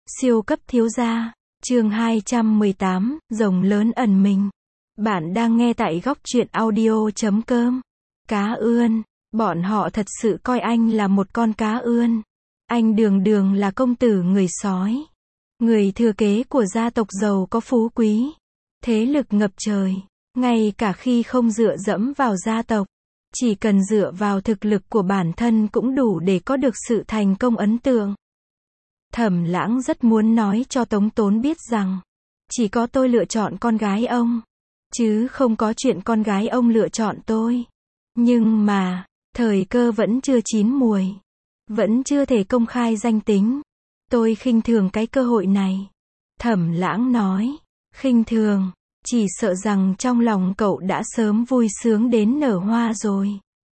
Siêu cấp thiếu gia, chương 218, rồng lớn ẩn mình. Bạn đang nghe tại góc truyện audio.com. Cá ươn, bọn họ thật sự coi anh là một con cá ươn. Anh đường đường là công tử người sói. Người thừa kế của gia tộc giàu có phú quý. Thế lực ngập trời. Ngay cả khi không dựa dẫm vào gia tộc. Chỉ cần dựa vào thực lực của bản thân cũng đủ để có được sự thành công ấn tượng. Thẩm Lãng rất muốn nói cho Tống Tốn biết rằng, chỉ có tôi lựa chọn con gái ông, chứ không có chuyện con gái ông lựa chọn tôi. Nhưng mà, thời cơ vẫn chưa chín muồi, vẫn chưa thể công khai danh tính. Tôi khinh thường cái cơ hội này. Thẩm Lãng nói, khinh thường, chỉ sợ rằng trong lòng cậu đã sớm vui sướng đến nở hoa rồi.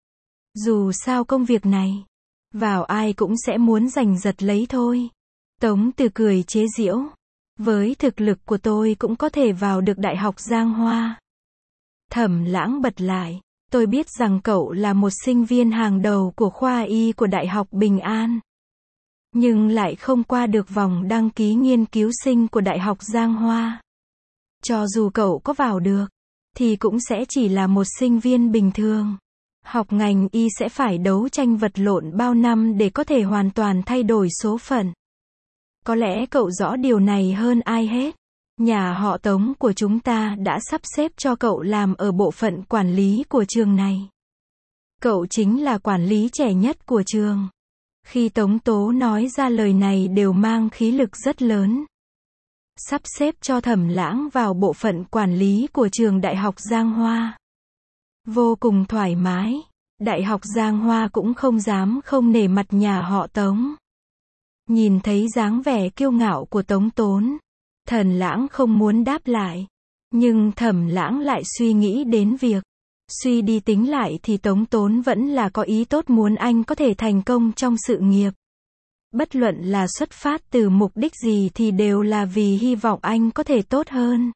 Dù sao công việc này, vào ai cũng sẽ muốn giành giật lấy thôi. Tống Từ cười chế giễu. Với thực lực của tôi cũng có thể vào được Đại học Giang Hoa. Thẩm Lãng bật lại. Tôi biết rằng cậu là một sinh viên hàng đầu của khoa y của Đại học Bình An. Nhưng lại không qua được vòng đăng ký nghiên cứu sinh của Đại học Giang Hoa. Cho dù cậu có vào được, thì cũng sẽ chỉ là một sinh viên bình thường. Học ngành y sẽ phải đấu tranh vật lộn bao năm để có thể hoàn toàn thay đổi số phận. Có lẽ cậu rõ điều này hơn ai hết. Nhà họ Tống của chúng ta đã sắp xếp cho cậu làm ở bộ phận quản lý của trường này. Cậu chính là quản lý trẻ nhất của trường. Khi Tống Tố nói ra lời này đều mang khí lực rất lớn. Sắp xếp cho Thẩm Lãng vào bộ phận quản lý của trường Đại học Giang Hoa. Vô cùng thoải mái. Đại học Giang Hoa cũng không dám không nể mặt nhà họ Tống. Nhìn thấy dáng vẻ kiêu ngạo của Tống Tốn, Thẩm Lãng không muốn đáp lại. Nhưng Thẩm Lãng lại suy nghĩ đến việc, suy đi tính lại thì Tống Tốn vẫn là có ý tốt muốn anh có thể thành công trong sự nghiệp. Bất luận là xuất phát từ mục đích gì thì đều là vì hy vọng anh có thể tốt hơn.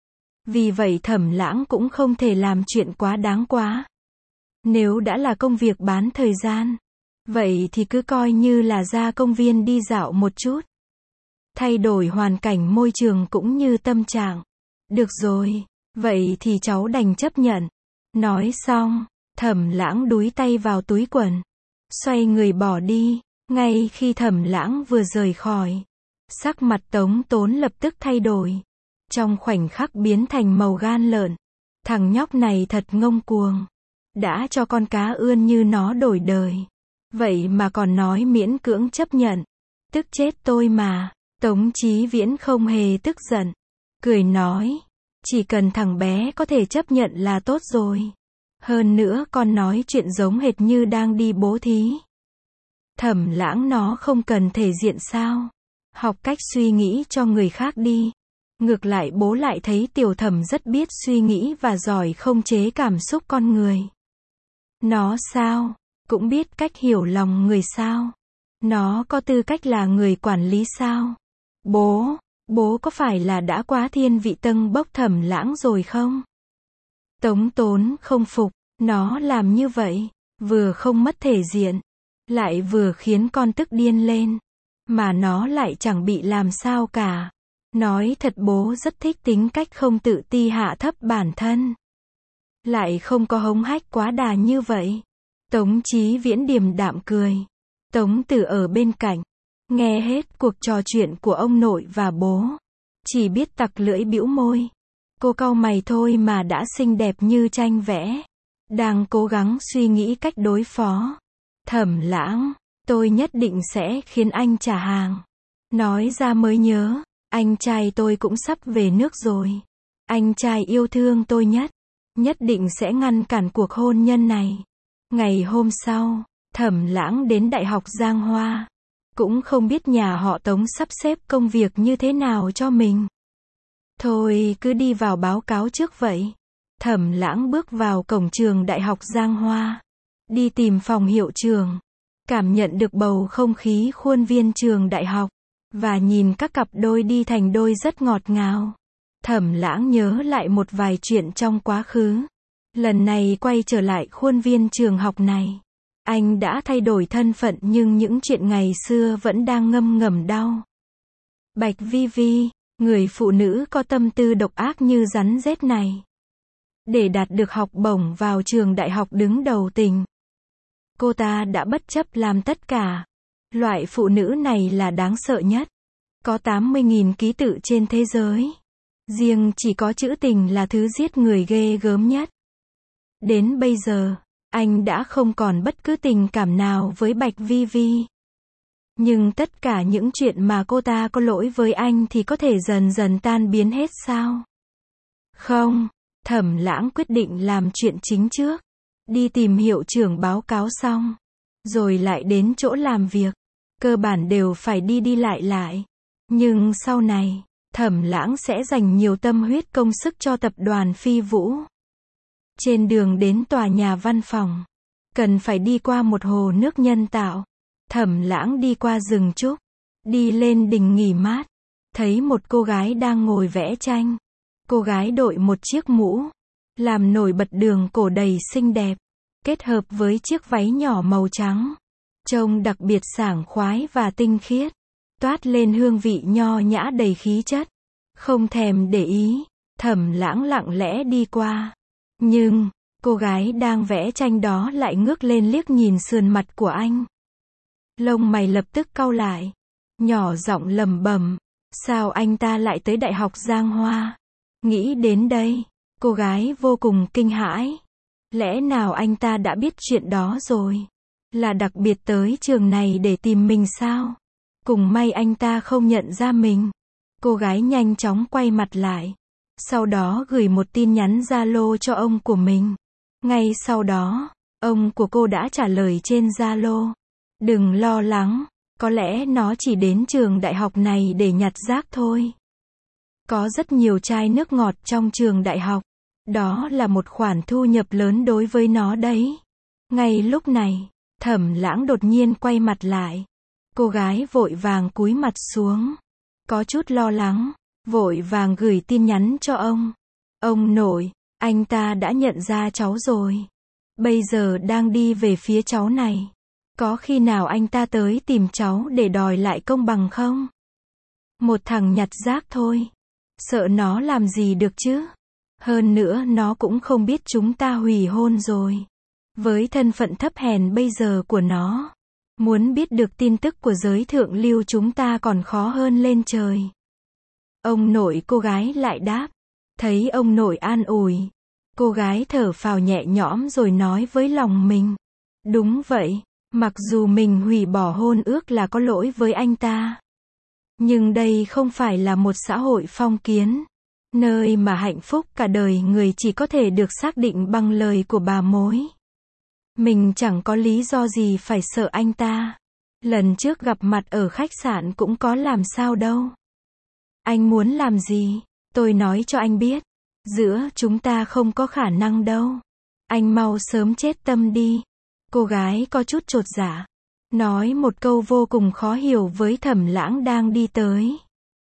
Vì vậy Thẩm Lãng cũng không thể làm chuyện quá đáng quá. Nếu đã là công việc bán thời gian, vậy thì cứ coi như là ra công viên đi dạo một chút. Thay đổi hoàn cảnh môi trường cũng như tâm trạng. Được rồi, vậy thì cháu đành chấp nhận. Nói xong, Thẩm Lãng đúi tay vào túi quần. Xoay người bỏ đi. Ngay khi Thẩm Lãng vừa rời khỏi, sắc mặt Tống Tốn lập tức thay đổi. Trong khoảnh khắc biến thành màu gan lợn. Thằng nhóc này thật ngông cuồng. Đã cho con cá ươn như nó đổi đời. Vậy mà còn nói miễn cưỡng chấp nhận. Tức chết tôi mà. Tống Chí Viễn không hề tức giận. Cười nói. Chỉ cần thằng bé có thể chấp nhận là tốt rồi. Hơn nữa con nói chuyện giống hệt như đang đi bố thí. Thẩm Lãng nó không cần thể diện sao. Học cách suy nghĩ cho người khác đi. Ngược lại bố lại thấy Tiểu Thẩm rất biết suy nghĩ và giỏi khống chế cảm xúc con người. Nó sao? Cũng biết cách hiểu lòng người sao? Nó có tư cách là người quản lý sao? Bố có phải là đã quá thiên vị tâng bốc Thẩm Lãng rồi không? Tống Tốn không phục, nó làm như vậy, vừa không mất thể diện, lại vừa khiến con tức điên lên, mà nó lại chẳng bị làm sao cả. Nói thật bố rất thích tính cách không tự ti hạ thấp bản thân. Lại không có hống hách quá đà như vậy. Tống Chí Viễn điềm đạm cười. Tống Tử ở bên cạnh, nghe hết cuộc trò chuyện của ông nội và bố. Chỉ biết tặc lưỡi bĩu môi. Cô cau mày thôi mà đã xinh đẹp như tranh vẽ. Đang cố gắng suy nghĩ cách đối phó. Thẩm Lãng, tôi nhất định sẽ khiến anh trả hàng. Nói ra mới nhớ, anh trai tôi cũng sắp về nước rồi. Anh trai yêu thương tôi nhất. Nhất định sẽ ngăn cản cuộc hôn nhân này. Ngày hôm sau, Thẩm Lãng đến Đại học Giang Hoa. Cũng không biết nhà họ Tống sắp xếp công việc như thế nào cho mình. Thôi cứ đi vào báo cáo trước vậy. Thẩm Lãng bước vào cổng trường Đại học Giang Hoa. Đi tìm phòng hiệu trưởng. Cảm nhận được bầu không khí khuôn viên trường đại học. Và nhìn các cặp đôi đi thành đôi rất ngọt ngào. Thẩm Lãng nhớ lại một vài chuyện trong quá khứ. Lần này quay trở lại khuôn viên trường học này. Anh đã thay đổi thân phận nhưng những chuyện ngày xưa vẫn đang ngâm ngầm đau. Bạch Vi Vi, người phụ nữ có tâm tư độc ác như rắn rết này. Để đạt được học bổng vào trường đại học đứng đầu tỉnh, cô ta đã bất chấp làm tất cả. Loại phụ nữ này là đáng sợ nhất. Có 80.000 ký tự trên thế giới. Riêng chỉ có trữ tình là thứ giết người ghê gớm nhất. Đến bây giờ, anh đã không còn bất cứ tình cảm nào với Bạch Vi Vi. Nhưng tất cả những chuyện mà cô ta có lỗi với anh thì có thể dần dần tan biến hết sao? Không, Thẩm Lãng quyết định làm chuyện chính trước. Đi tìm hiệu trưởng báo cáo xong, rồi lại đến chỗ làm việc. Cơ bản đều phải đi lại. Nhưng sau này, Thẩm Lãng sẽ dành nhiều tâm huyết công sức cho tập đoàn Phi Vũ. Trên đường đến tòa nhà văn phòng, cần phải đi qua một hồ nước nhân tạo. Thẩm Lãng đi qua rừng trúc, đi lên đỉnh nghỉ mát, thấy một cô gái đang ngồi vẽ tranh. Cô gái đội một chiếc mũ, làm nổi bật đường cổ đầy xinh đẹp, kết hợp với chiếc váy nhỏ màu trắng, trông đặc biệt sảng khoái và tinh khiết, toát lên hương vị nho nhã đầy khí chất. Không thèm để ý, Thẩm Lãng lặng lẽ đi qua. Nhưng, cô gái đang vẽ tranh đó lại ngước lên liếc nhìn sườn mặt của anh. Lông mày lập tức cau lại, nhỏ giọng lẩm bẩm, sao anh ta lại tới Đại học Giang Hoa? Nghĩ đến đây, cô gái vô cùng kinh hãi. Lẽ nào anh ta đã biết chuyện đó rồi? Là đặc biệt tới trường này để tìm mình sao? Cùng may anh ta không nhận ra mình. Cô gái nhanh chóng quay mặt lại. Sau đó gửi một tin nhắn Zalo cho ông của mình. Ngay sau đó, ông của cô đã trả lời trên Zalo. Đừng lo lắng, có lẽ nó chỉ đến trường đại học này để nhặt rác thôi. Có rất nhiều chai nước ngọt trong trường đại học. Đó là một khoản thu nhập lớn đối với nó đấy. Ngay lúc này, Thẩm Lãng đột nhiên quay mặt lại. Cô gái vội vàng cúi mặt xuống. Có chút lo lắng, vội vàng gửi tin nhắn cho ông. Ông nội, anh ta đã nhận ra cháu rồi. Bây giờ đang đi về phía cháu này. Có khi nào anh ta tới tìm cháu để đòi lại công bằng không? Một thằng nhặt rác thôi. Sợ nó làm gì được chứ? Hơn nữa nó cũng không biết chúng ta hủy hôn rồi. Với thân phận thấp hèn bây giờ của nó, muốn biết được tin tức của giới thượng lưu chúng ta còn khó hơn lên trời. Ông nội cô gái lại đáp. Thấy ông nội an ủi, cô gái thở phào nhẹ nhõm rồi nói với lòng mình. Đúng vậy, mặc dù mình hủy bỏ hôn ước là có lỗi với anh ta. Nhưng đây không phải là một xã hội phong kiến, nơi mà hạnh phúc cả đời người chỉ có thể được xác định bằng lời của bà mối. Mình chẳng có lý do gì phải sợ anh ta. Lần trước gặp mặt ở khách sạn cũng có làm sao đâu. Anh muốn làm gì? Tôi nói cho anh biết. Giữa chúng ta không có khả năng đâu. Anh mau sớm chết tâm đi. Cô gái có chút chột dạ, nói một câu vô cùng khó hiểu với Thẩm Lãng đang đi tới.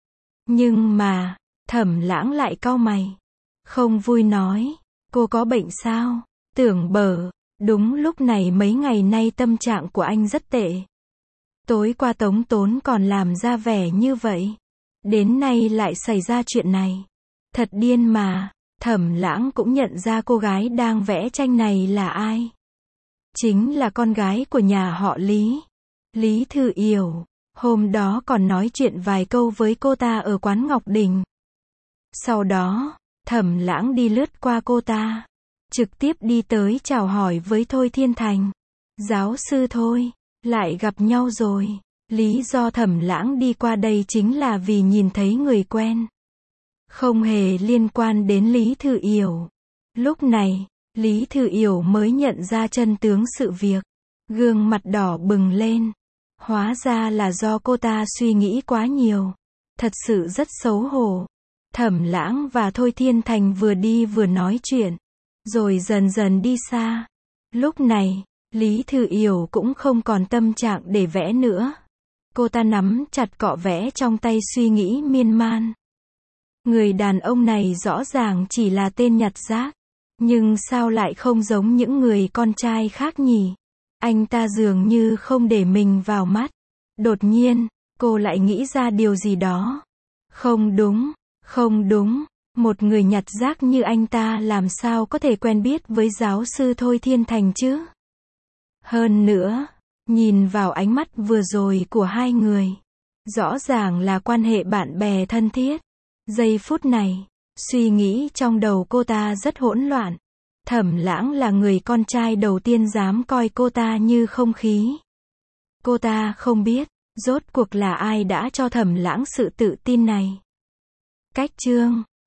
Nhưng mà, Thẩm Lãng lại cau mày. Không vui nói, cô có bệnh sao? Tưởng bở, đúng lúc này mấy ngày nay tâm trạng của anh rất tệ. Tối qua Tống Tốn còn làm ra vẻ như vậy. Đến nay lại xảy ra chuyện này. Thật điên mà. Thẩm Lãng cũng nhận ra cô gái đang vẽ tranh này là ai. Chính là con gái của nhà họ Lý. Lý Thư Yểu. Hôm đó còn nói chuyện vài câu với cô ta ở quán Ngọc Đình. Sau đó, Thẩm Lãng đi lướt qua cô ta, trực tiếp đi tới chào hỏi với Thôi Thiên Thành. Giáo sư Thôi, lại gặp nhau rồi. Lý do Thẩm Lãng đi qua đây chính là vì nhìn thấy người quen. Không hề liên quan đến Lý Thư Yểu. Lúc này, Lý Thư Yểu mới nhận ra chân tướng sự việc. Gương mặt đỏ bừng lên. Hóa ra là do cô ta suy nghĩ quá nhiều. Thật sự rất xấu hổ. Thẩm Lãng và Thôi Thiên Thành vừa đi vừa nói chuyện. Rồi dần dần đi xa. Lúc này, Lý Thư Yểu cũng không còn tâm trạng để vẽ nữa. Cô ta nắm chặt cọ vẽ trong tay suy nghĩ miên man. Người đàn ông này rõ ràng chỉ là tên nhặt rác. Nhưng sao lại không giống những người con trai khác nhỉ? Anh ta dường như không để mình vào mắt. Đột nhiên, Cô lại nghĩ ra điều gì đó. Không đúng, không đúng. Một người nhặt rác như anh ta làm sao có thể quen biết với giáo sư Thôi Thiên Thành chứ? Hơn nữa, nhìn vào ánh mắt vừa rồi của hai người, rõ ràng là quan hệ bạn bè thân thiết. Giây phút này, suy nghĩ trong đầu cô ta rất hỗn loạn. Thẩm Lãng là người con trai đầu tiên dám coi cô ta như không khí. Cô ta không biết, rốt cuộc là ai đã cho Thẩm Lãng sự tự tin này. Cách chương